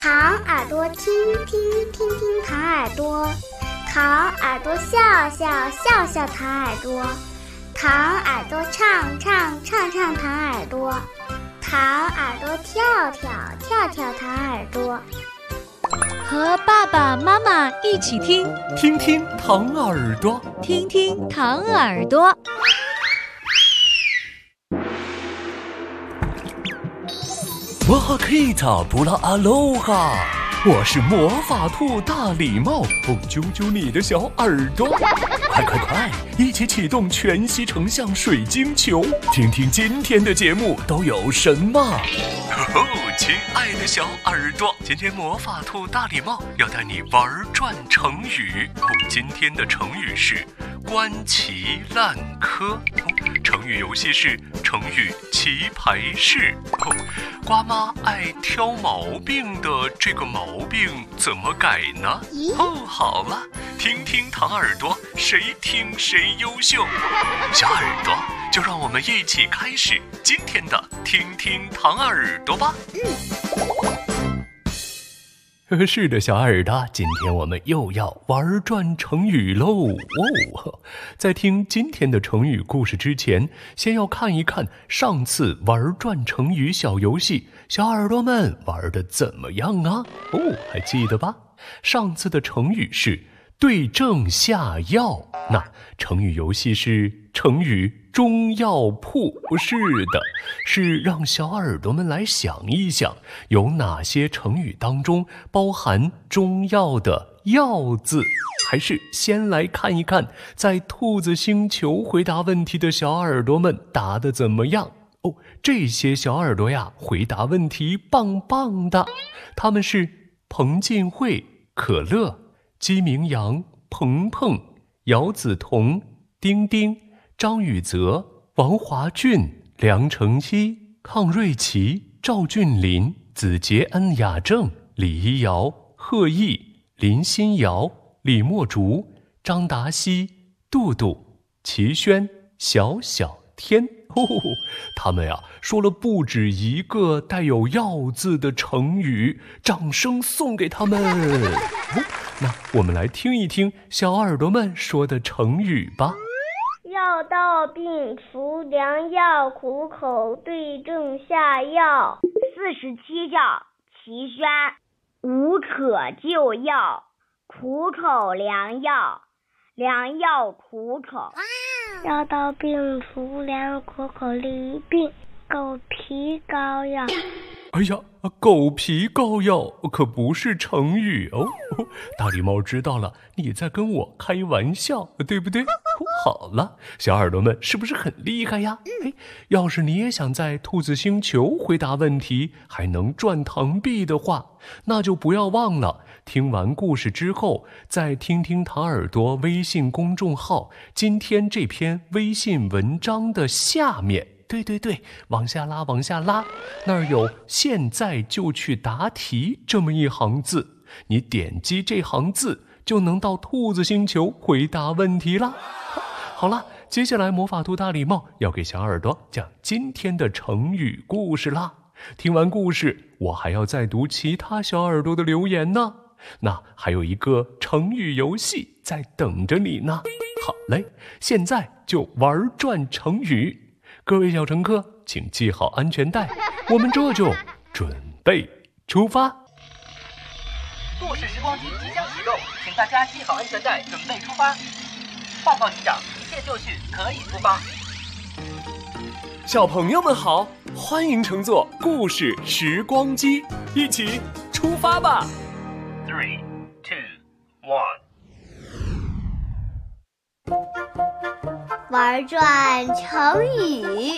糖耳朵听听听听糖耳朵，糖耳朵笑笑笑笑糖耳朵，糖耳朵唱唱唱唱糖耳朵，糖耳朵跳跳跳跳糖耳朵。 和爸爸妈妈一起听， 听听糖耳朵， 听听糖耳朵。 我好 Kita 布拉阿罗哈，我是魔法兔大礼帽，揪揪你的小耳朵，快快快，一起启动全息成像水晶球，听听今天的节目都有什么。亲爱的小耳朵，今天魔法兔大礼帽要带你玩转成语。今天的成语是观其烂柯，成语游戏是成语棋牌室。瓜妈爱挑毛病的这个毛病怎么改呢？好了，听听糖耳朵，谁听谁优秀。小耳朵，就让我们一起开始今天的听听糖耳朵吧。是的，小耳朵，今天我们又要玩转成语喽。在听今天的成语故事之前，先要看一看上次玩转成语小游戏，小耳朵们玩得怎么样啊？还记得吧？上次的成语是对症下药，那成语游戏是成语中药铺。是的，是让小耳朵们来想一想，有哪些成语当中包含中药的药字。还是先来看一看在兔子星球回答问题的小耳朵们答得怎么样。这些小耳朵呀，回答问题棒棒的。他们是彭晋慧、可乐、姬明阳、鹏鹏、姚子彤、丁丁、张宇泽、王华俊、梁成熙、康瑞琪、赵俊林、子杰恩、雅正、李一瑶、贺毅、林新瑶、李墨竹、张达熙、杜杜、齐轩、小小天。他们呀说了不止一个带有药字的成语，掌声送给他们。那我们来听一听小耳朵们说的成语吧。 药到病除良药，苦口对症下药。 47叫齐宣，无可救药，苦口良药，良药苦口。 药到病除良，苦口利病，狗皮膏药。 哎呀，狗皮膏药可不是成语哦。大礼帽知道了，你在跟我开玩笑，对不对？好了，小耳朵们是不是很厉害呀？要是你也想在兔子星球回答问题还能赚糖币的话，那就不要忘了听完故事之后，再听听糖耳朵微信公众号今天这篇微信文章的下面。对，往下拉，那儿有现在就去答题这么一行字，你点击这行字就能到兔子星球回答问题啦。好了，接下来魔法兔大礼帽要给小耳朵讲今天的成语故事啦。听完故事，我还要再读其他小耳朵的留言呢。那还有一个成语游戏在等着你呢。好嘞，现在就玩转成语。各位小乘客，请系好安全带，我们这就准备出发。 故事时光机即将启动，请大家系好安全带，准备出发。报告机长，一切就绪，可以出发。 小朋友们好，欢迎乘坐故事时光机，一起出发吧。 3、2、1。 玩转成语。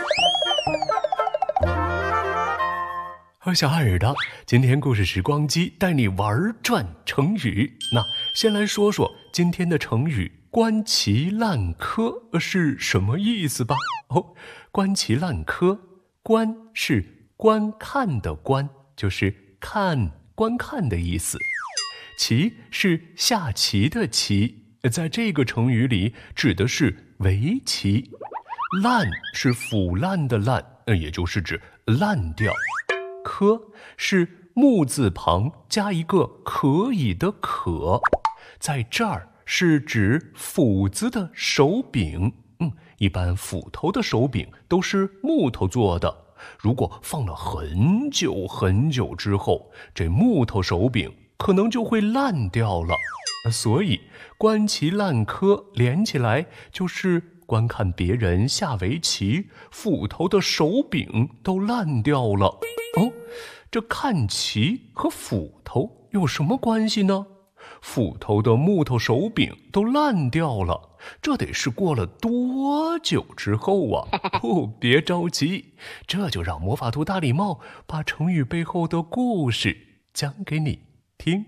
小耳朵，今天故事时光机带你玩转成语。那先来说说今天的成语观其烂柯是什么意思吧。观其烂柯，观是观看的观，就是观看的意思。棋是下棋的棋，在这个成语里指的是围棋。烂是腐烂的烂，也就是指烂掉。柯是木字旁加一个可以的可，在这儿是指斧子的手柄。一般斧头的手柄都是木头做的，如果放了很久很久之后，这木头手柄可能就会烂掉了。所以观其烂柯连起来就是观看别人下围棋，斧头的手柄都烂掉了。这看棋和斧头有什么关系呢？斧头的木头手柄都烂掉了，这得是过了多久之后啊？别着急，这就让魔法兔大礼帽把成语背后的故事讲给你听。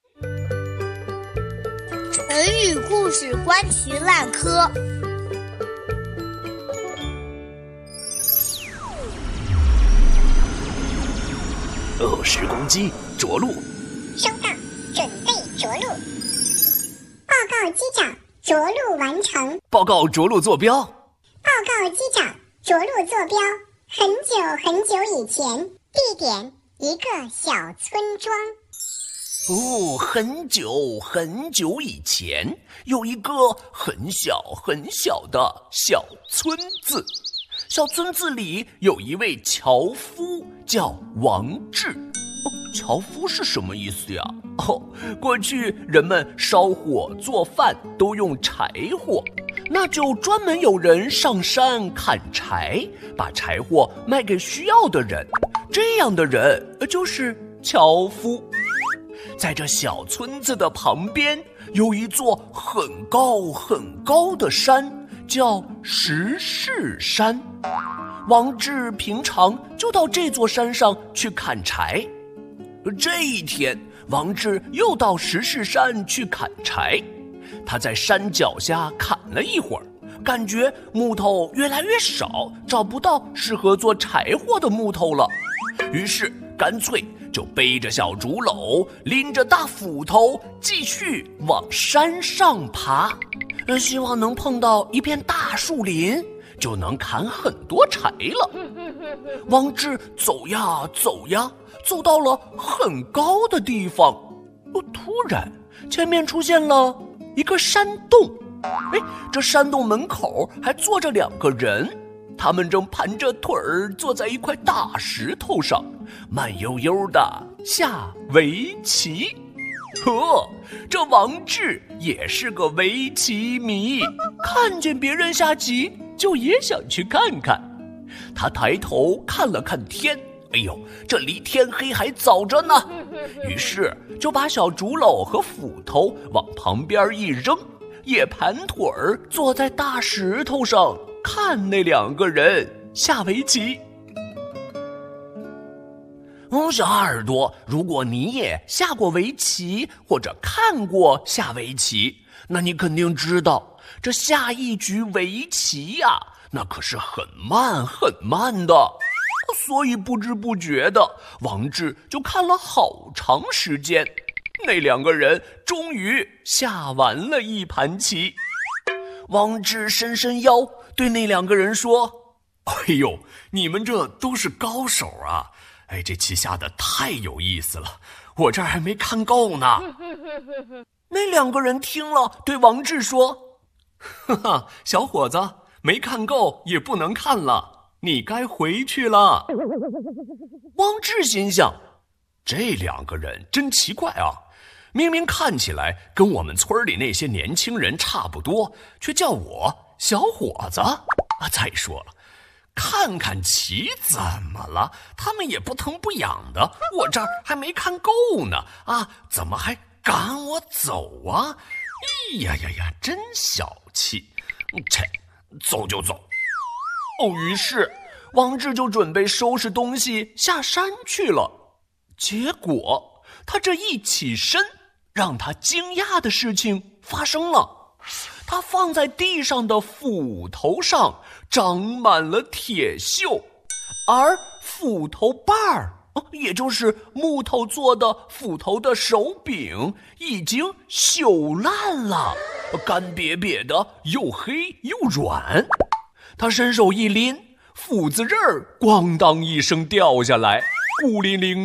成语故事观其烂柯。 10公斤，着陆。 收到，准备着陆。报告机长，着陆完成。 报告着陆坐标。 报告机长，着陆坐标。很久很久以前，地点一个小村庄。 很久很久以前，有一个很小很小的小村子。小村子里有一位樵夫，叫王志。樵夫是什么意思呀？过去人们烧火做饭都用柴火，那就专门有人上山砍柴，把柴火卖给需要的人，这样的人就是樵夫。在这小村子的旁边有一座很高很高的山，叫石室山。王志平常就到这座山上去砍柴。这一天，王志又到石室山去砍柴。他在山脚下砍了一会儿，感觉木头越来越少，找不到适合做柴火的木头了，于是干脆就背着小竹篓，拎着大斧头，继续往山上爬，希望能碰到一片大树林，就能砍很多柴了。王志走呀走呀，走到了很高的地方，突然前面出现了一个山洞。这山洞门口还坐着2个人，他们正盘着腿儿坐在一块大石头上，慢悠悠地下围棋。这王志也是个围棋迷，看见别人下棋就也想去看看。他抬头看了看天，这离天黑还早着呢，于是就把小竹篓和斧头往旁边一扔，也盘腿儿坐在大石头上看那2个人下围棋。小耳朵，如果你也下过围棋或者看过下围棋，那你肯定知道，这下一局围棋呀，那可是很慢很慢的。所以不知不觉的，王志就看了好长时间。那2个人终于下完了一盘棋。王志伸伸腰，对那2个人说：你们这都是高手啊！这棋下的太有意思了，我这儿还没看够呢。那2个人听了，对王志说：小伙子，没看够也不能看了，你该回去了。王志心想，这2个人真奇怪啊，明明看起来跟我们村里那些年轻人差不多，却叫我小伙子。再说了，看看棋怎么了？他们也不疼不痒的，我这儿还没看够呢，怎么还赶我走啊？真小气！走就走。于是王志就准备收拾东西下山去了。结果他这一起身，让他惊讶的事情发生了。他放在地上的斧头上长满了铁锈，而斧头把儿，也就是木头做的斧头的手柄，已经锈烂了，干瘪瘪的，又黑又软。他伸手一拎，斧子刃儿咣当一声掉下来，孤零零的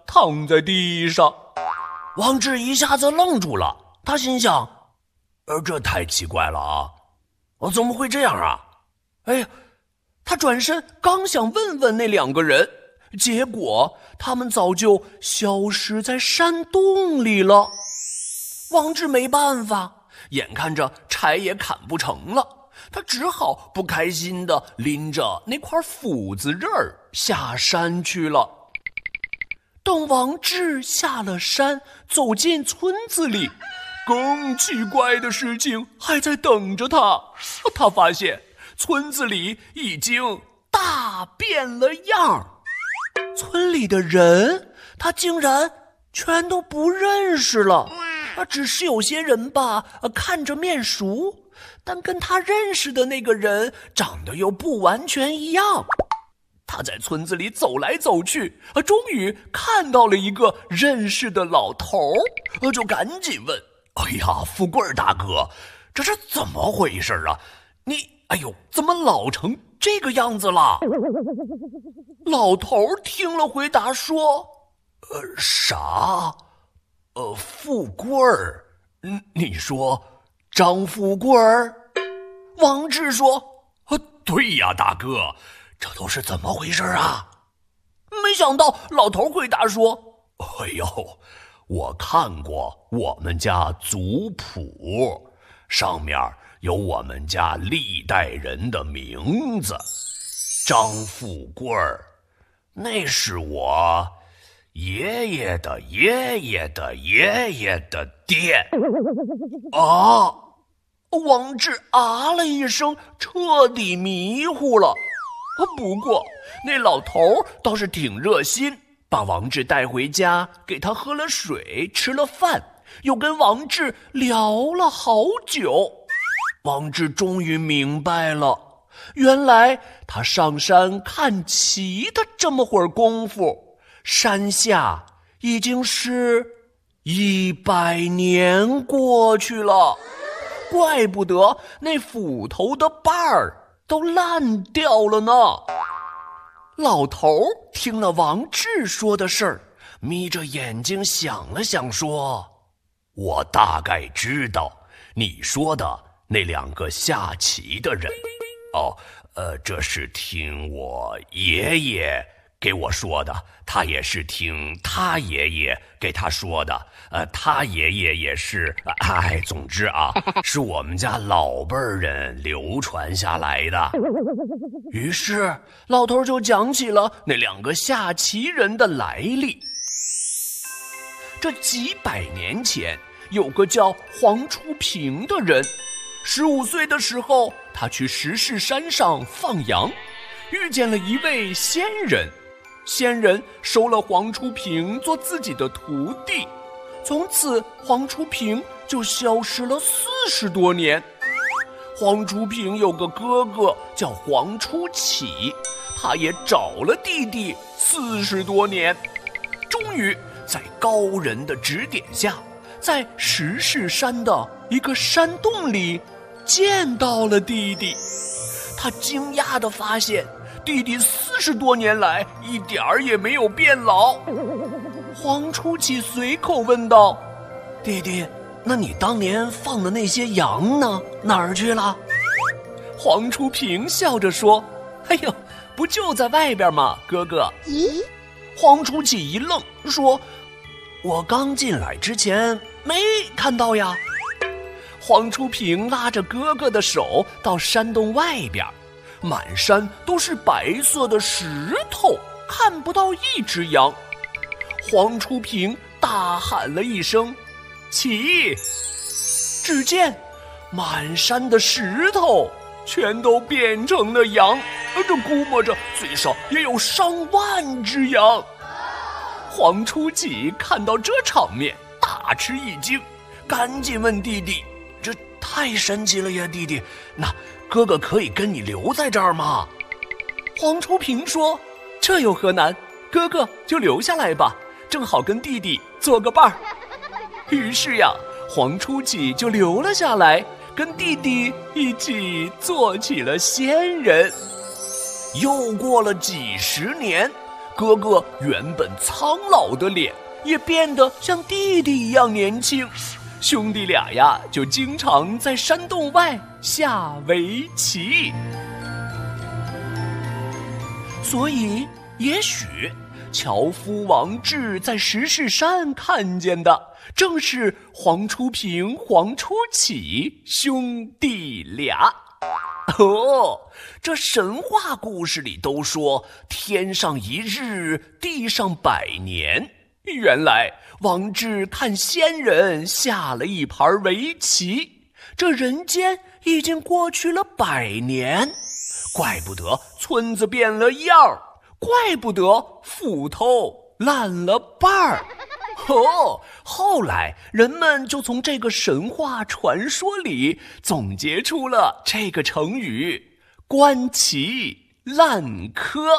躺在地上。王志一下子愣住了，他心想，这太奇怪了啊，怎么会这样啊？哎呀，他转身刚想问问那2个人，结果他们早就消失在山洞里了。王志没办法，眼看着柴也砍不成了，他只好不开心地拎着那块斧子刃儿下山去了。等王志下了山，走进村子里，更奇怪的事情还在等着他。他发现村子里已经大变了样，村里的人他竟然全都不认识了。只是有些人吧，看着面熟，但跟他认识的那个人长得又不完全一样。他在村子里走来走去，终于看到了一个认识的老头，就赶紧问：哎呀，富贵大哥，这是怎么回事啊？你怎么老成这个样子了？老头听了回答说：啥？富贵儿？你说张富贵儿？王志说：对呀，大哥，这都是怎么回事啊？没想到老头回答说：我看过我们家族谱，上面有我们家历代人的名字。张富贵儿，那是我爷爷的爷爷的爷爷的爹。啊！王志啊了一声，彻底迷糊了。不过那老头倒是挺热心，把王志带回家，给他喝了水，吃了饭，又跟王志聊了好久。王志终于明白了，原来他上山看齐的这么会儿功夫，山下已经是100年过去了。怪不得那斧头的把儿都烂掉了呢。老头听了王志说的事儿，眯着眼睛想了想说：我大概知道你说的那2个下棋的人。这是听我爷爷给我说的，他也是听他爷爷给他说的，他爷爷也是，总之啊，是我们家老辈人流传下来的。于是老头就讲起了那2个下棋人的来历。这几百年前，有个叫黄初平的人，15岁的时候，他去石室山上放羊，遇见了一位仙人。仙人收了黄初平做自己的徒弟，从此黄初平就消失了40多年。黄初平有个哥哥叫黄初启，他也找了弟弟40多年，终于在高人的指点下，在石室山的一个山洞里见到了弟弟。他惊讶地发现弟弟40多年来一点儿也没有变老。黄初启随口问道：弟弟，那你当年放的那些羊呢？哪儿去了？黄初平笑着说：不就在外边吗，哥哥。 咦？ 黄初启一愣，说：我刚进来之前没看到呀。黄初平拉着哥哥的手到山洞外边，满山都是白色的石头，看不到一只羊。黄初平大喊了一声：起！只见满山的石头全都变成了羊，这估摸着最少也有上万只羊。黄初启看到这场面，大吃一惊，赶紧问弟弟：这太神奇了呀，弟弟，那哥哥可以跟你留在这儿吗？黄初平说：这有何难，哥哥就留下来吧，正好跟弟弟做个伴儿。于是呀，黄初启就留了下来，跟弟弟一起做起了仙人。又过了几十年， 哥哥原本苍老的脸也变得像弟弟一样年轻。兄弟俩呀，就经常在山洞外下围棋。所以，也许樵夫王志在石室山看见的，正是黄初平、黄初启兄弟俩。哦，这神话故事里都说天上一日，地上100年。原来王志看仙人下了一盘围棋，这人间已经过去了100年，怪不得村子变了样儿，怪不得斧头烂了瓣儿。后来人们就从这个神话传说里总结出了这个成语“观棋烂柯”。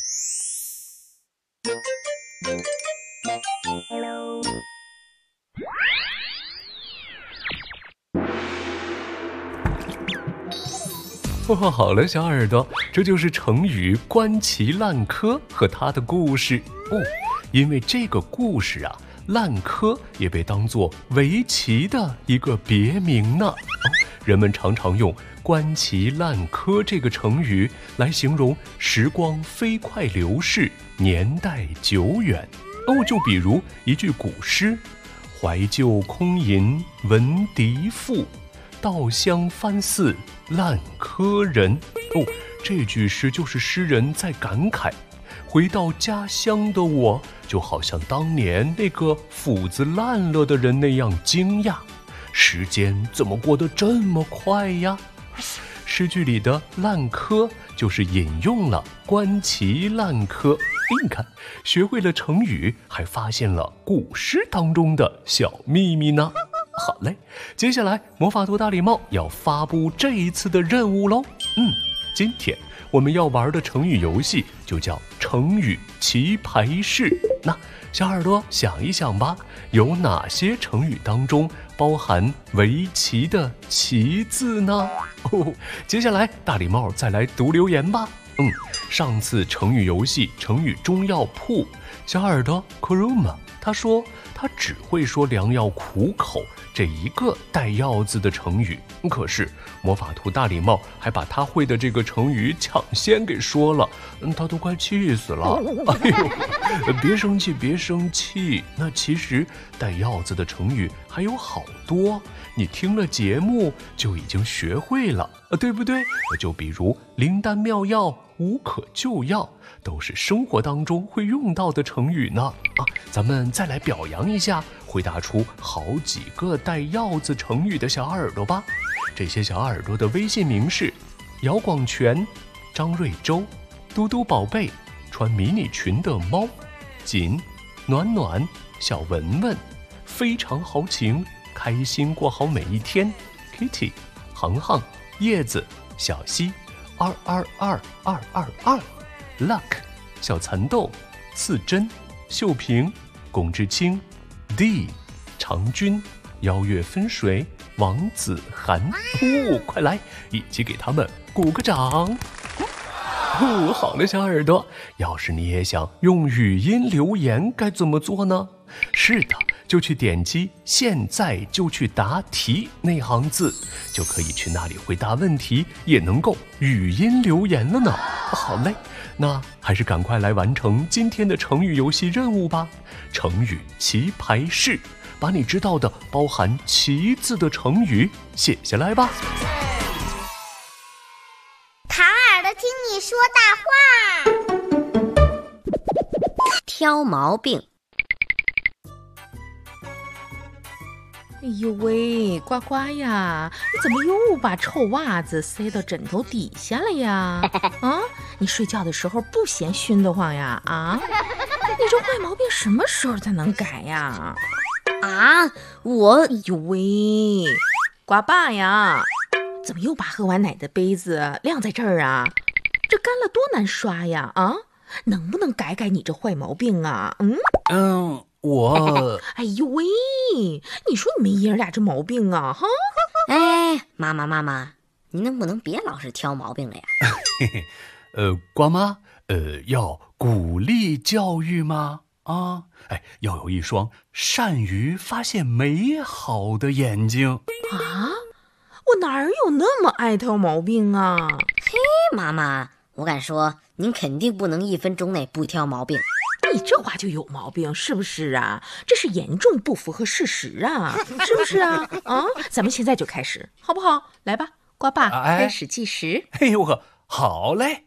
好了，小耳朵，这就是成语“观棋烂柯”和它的故事哦。因为这个故事啊，烂柯也被当作围棋的一个别名呢。人们常常用“观棋烂柯”这个成语来形容时光飞快流逝，年代久远。就比如一句古诗：“怀旧空吟闻笛赋，稻香翻似烂柯人。”这句诗就是诗人在感慨，回到家乡的我，就好像当年那个斧子烂了的人那样惊讶，时间怎么过得这么快呀？诗句里的烂柯就是引用了观棋烂柯。你看，学会了成语，还发现了古诗当中的小秘密呢。好嘞，接下来魔法兔大礼帽要发布这一次的任务喽。今天我们要玩的成语游戏就叫成语棋牌室。那小耳朵想一想吧，有哪些成语当中包含围棋的棋字呢？接下来大礼帽再来读留言吧。上次成语游戏成语中药铺，小耳朵 Kuruma 他说他只会说良药苦口这一个带药字的成语，可是魔法兔大礼帽还把他会的这个成语抢先给说了，他都快气死了。别生气别生气，那其实带药字的成语还有好多，你听了节目就已经学会了，对不对？就比如灵丹妙药、无可救药，都是生活当中会用到的成语呢。咱们再来表扬一下回答出好几个带药字成语的小耳朵吧。这些小耳朵的微信名是姚广全、张瑞洲、嘟嘟宝贝、穿迷你裙的猫、锦、暖暖、小文文、非常豪情、开心过好每一天、Kitty、航航、叶子、小溪、2222222、Luck、小蚕豆、刺针、秀萍、龚之清、D、长君、邀月分水、王子涵。快来一起给他们鼓个掌。好了，小耳朵，要是你也想用语音留言该怎么做呢？是的，就去点击现在就去答题那行字，就可以去那里回答问题，也能够语音留言了呢。好嘞，那还是赶快来完成今天的成语游戏任务吧。成语棋牌室，把你知道的包含棋字的成语写下来吧。 唐耳朵听你说大话。 挑毛病。 哎呦喂，呱呱呀，你怎么又把臭袜子塞到枕头底下了呀？你睡觉的时候不嫌熏得慌呀？你这坏毛病什么时候才能改呀？哎呦喂，呱爸呀，怎么又把喝完奶的杯子晾在这儿啊？这干了多难刷呀！能不能改改你这坏毛病啊？ 我哎呦喂，你说你们爷俩这毛病啊哈！ 妈妈，你能不能别老是挑毛病了呀？ 瓜妈，要鼓励教育吗？要有一双善于发现美好的眼睛。 啊，我哪儿有那么爱挑毛病啊？ 嘿，妈妈，我敢说您肯定不能1分钟内不挑毛病。 你这话就有毛病，是不是啊？这是严重不符合事实啊，是不是啊？咱们现在就开始，好不好？来吧，瓜爸，开始计时。 哎呦呵，好嘞。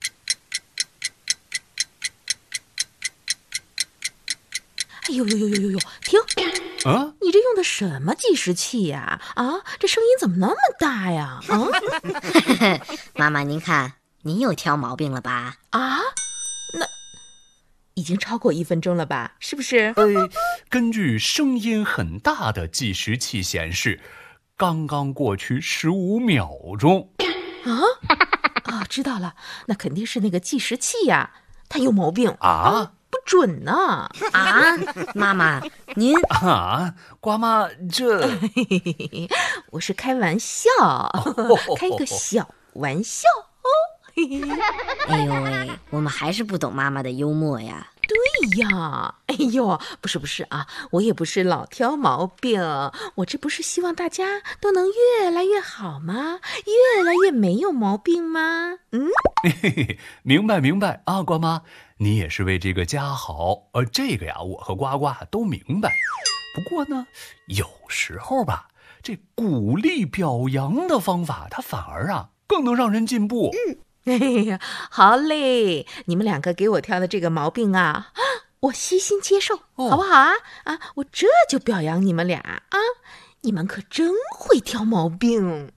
哎呦，停！你这用的什么计时器呀？这声音怎么那么大呀？ 妈妈，您看，您又挑毛病了吧？ 那已经超过1分钟了吧？是不是？ 根据声音很大的计时器显示，刚刚过去15秒钟。 知道了，那肯定是那个计时器呀，它有毛病不准呢。 妈妈，您瓜妈，这我是开玩笑，开一个小玩笑。 哎呦喂，我们还是不懂妈妈的幽默呀。 对呀，不是啊，我也不是老挑毛病，我这不是希望大家都能越来越好吗？越来越没有毛病吗？ 明白啊，瓜妈，你也是为这个家好，这个呀，我和呱呱都明白。不过呢，有时候吧，这鼓励表扬的方法，它反而更能让人进步。 好嘞，你们2个给我挑的这个毛病我虚心接受，好不好啊？我这就表扬你们俩你们可真会挑毛病。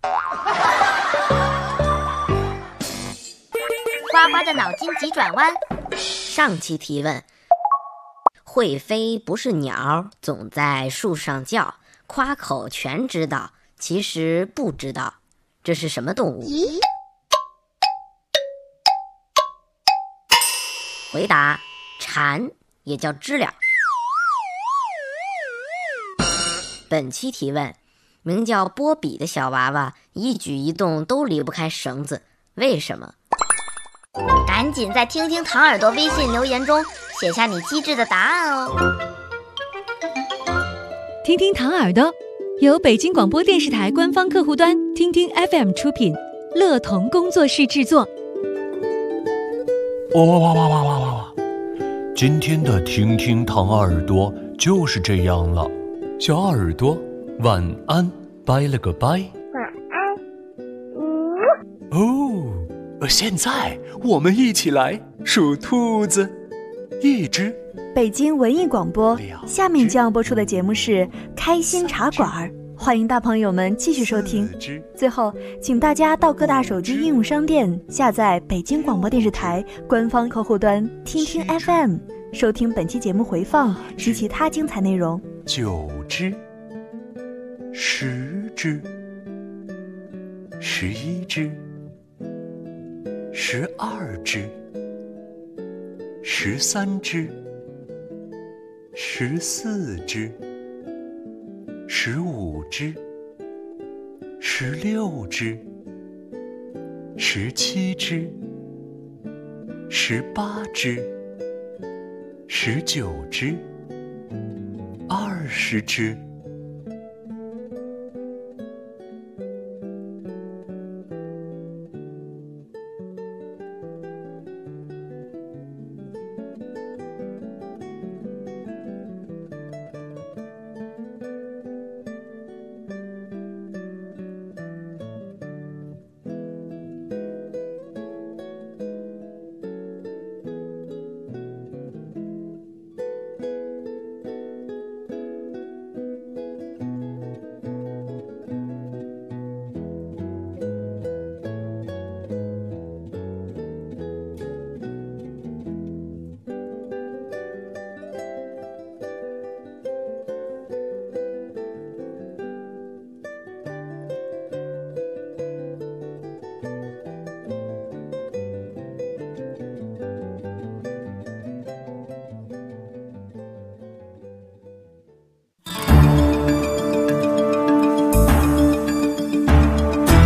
呱呱的脑筋急转弯。上期提问：会飞不是鸟，总在树上叫，夸口全知道，其实不知道，这是什么动物？回答：蝉，也叫知了。本期提问：名叫波比的小娃娃一举一动都离不开绳子，为什么？赶紧在听听糖耳朵微信留言中写下你机智的答案哦。 听听糖耳朵由北京广播电视台官方客户端听听 FM 出品，乐童工作室制作。 哇！今天的听听糖耳朵就是这样了，小耳朵晚安，拜了个拜。 晚安。 现在我们一起来数兔子。1只。 北京文艺广播，下面将要播出的节目是开心茶馆，欢迎大朋友们继续收听。最后，请大家到各大手机应用商店下载北京广播电视台官方客户端听听 FM， 收听本期节目回放及其他精彩内容。 9只。10只。11只。12只。13只。14只。15只。16只。17只。18只。19只。20只。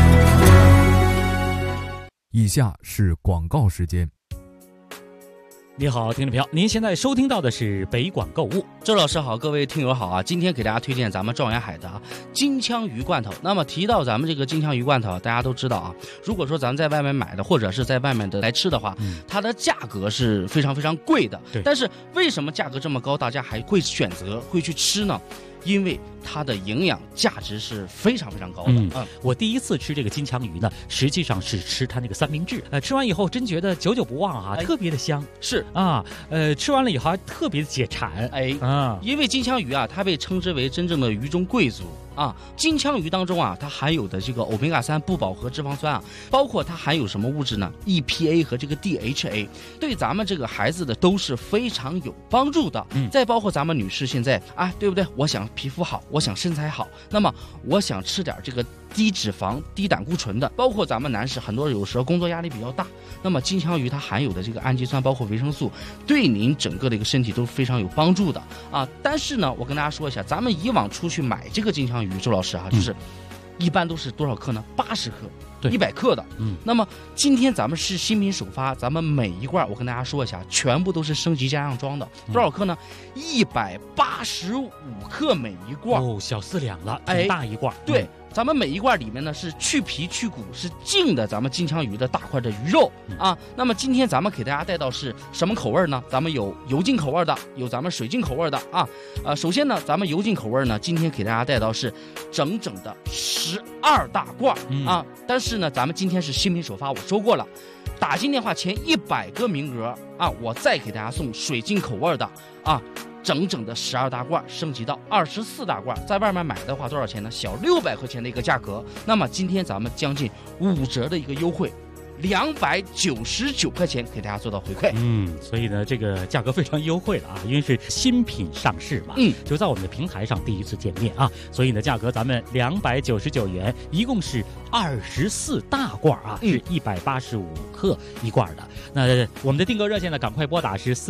以下是广告时间。 你好，听众朋友，您现在收听到的是北广购物。 周老师好，各位听友好啊！今天给大家推荐咱们状元海的金枪鱼罐头。那么提到咱们这个金枪鱼罐头，大家都知道啊，如果说咱们在外面买的，或者是在外面的来吃的话，它的价格是非常非常贵的。 对。 但是为什么价格这么高，大家还会选择会去吃呢？因为它的营养价值是非常非常高的。 我第一次吃这个金枪鱼呢，实际上是吃它那个三明治。吃完以后真觉得久久不忘啊，特别的香。 是啊，吃完了以后还特别的解馋。 因为金枪鱼啊，它被称之为真正的鱼中贵族。金枪鱼当中啊，它含有的这个欧米伽3不饱和脂肪酸啊，包括它含有什么物质呢 ？EPA 和这个 DHA， 对咱们这个孩子的都是非常有帮助的。再包括咱们女士现在啊，对不对？我想皮肤好，我想身材好，那么我想吃点这个低脂肪、低胆固醇的。包括咱们男士，很多有时候工作压力比较大，那么金枪鱼它含有的这个氨基酸，包括维生素，对您整个的一个身体都非常有帮助的啊。但是呢，我跟大家说一下，咱们以往出去买这个金枪鱼，周老师啊，就是一般都是多少克呢？80克。100克的。那么今天咱们是新品首发，咱们每一罐我跟大家说一下，全部都是升级加上装的。多少克呢？185克每一罐。 哦，小4两了，挺大一罐。 对。咱们每一罐里面呢是去皮去骨，是净的咱们金枪鱼的大块的鱼肉啊。那么今天咱们给大家带到是什么口味呢？咱们有油浸口味的，有咱们水浸口味的啊。首先呢，咱们油浸口味呢，今天给大家带到是整整的12大罐啊。但是呢，咱们今天是新品首发，我说过了，打进电话前100个名额啊，我再给大家送水浸口味的啊。整整的12大罐升级到24大罐，在外面买的话多少钱呢？小600块钱的一个价格。那么今天咱们将近5折的一个优惠，299块钱给大家做到回馈。 所以呢，这个价格非常优惠了啊，因为是新品上市嘛，就在我们的平台上第一次见面啊，所以呢，价格咱们299元，一共是24大罐啊，是185克一罐的。那我们的订购热线呢，赶快拨打是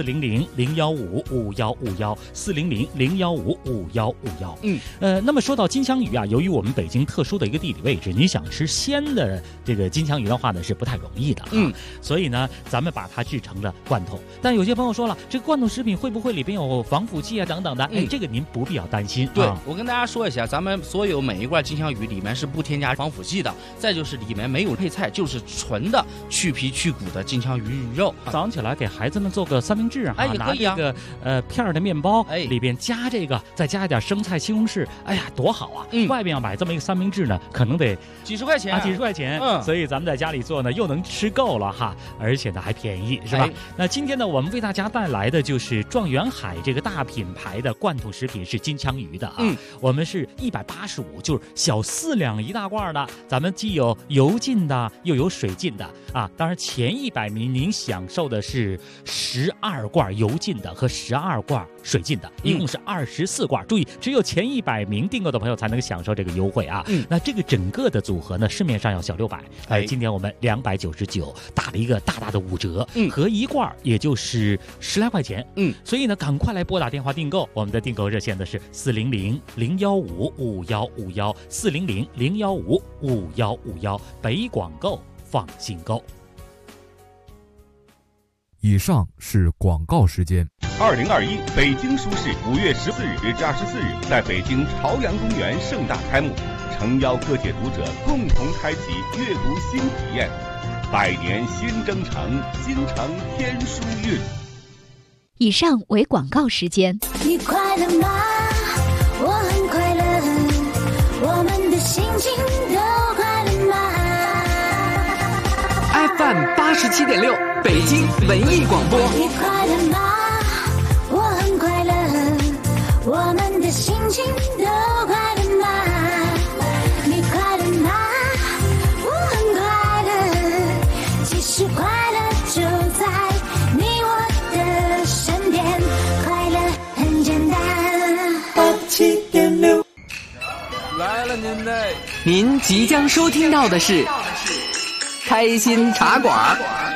400-015-5151，400-015-5151。那么说到金枪鱼啊，由于我们北京特殊的一个地理位置，你想吃鲜的这个金枪鱼的话呢，是不太容易的所以呢，咱们把它制成了罐头。但有些朋友说了，这个罐头食品会不会里边有防腐剂啊等等的？这个您不必要担心。 对，我跟大家说一下，咱们所有每一罐金枪鱼里面是不添加防腐剂的，再就是里面没有配菜，就是纯的去皮去骨的金枪鱼肉。 早上起来给孩子们做个三明治也可以啊， 拿这个片的面包，里边加这个，再加一点生菜、西红柿，哎呀，多好啊！外边要买这么一个三明治呢，可能得几十块钱几十块钱。所以咱们在家里做呢，又能吃够了哈，而且呢还便宜，是吧？那今天呢，我们为大家带来的就是状元海这个大品牌的罐头食品，是金枪鱼的啊。我们是185，就是小4两一大罐的。咱们既有油浸的，又有水浸的啊。当然前100名您享受的是12罐油浸的和12罐水浸的，一共是24罐。注意，只有前100名订购的朋友才能享受这个优惠啊。那这个整个的组合呢，市面上要小600，今天我们299打了一个大大的5折，合一罐也就是10来块钱。所以呢，赶快来拨打电话订购，我们的订购热线的是400-015-5151，400-015-5151，北广购，放心购。 以上是广告时间。 2021北京书市5月14日至24日在北京朝阳公园盛大开幕，诚邀各界读者共同开启阅读新体验。百年新征程，新城天书韵。 以上为广告时间。 你快乐吗？我很快乐，我们的心情都快乐吗？ FM 87.6北京文艺广播。 你快乐吗？我很快乐，我们的心情都快乐吗？你快乐吗？我很快乐，其实快乐就在你我的身边，快乐很简单。 87.6 来了您嘞！ 您即将收听到的是开心茶馆。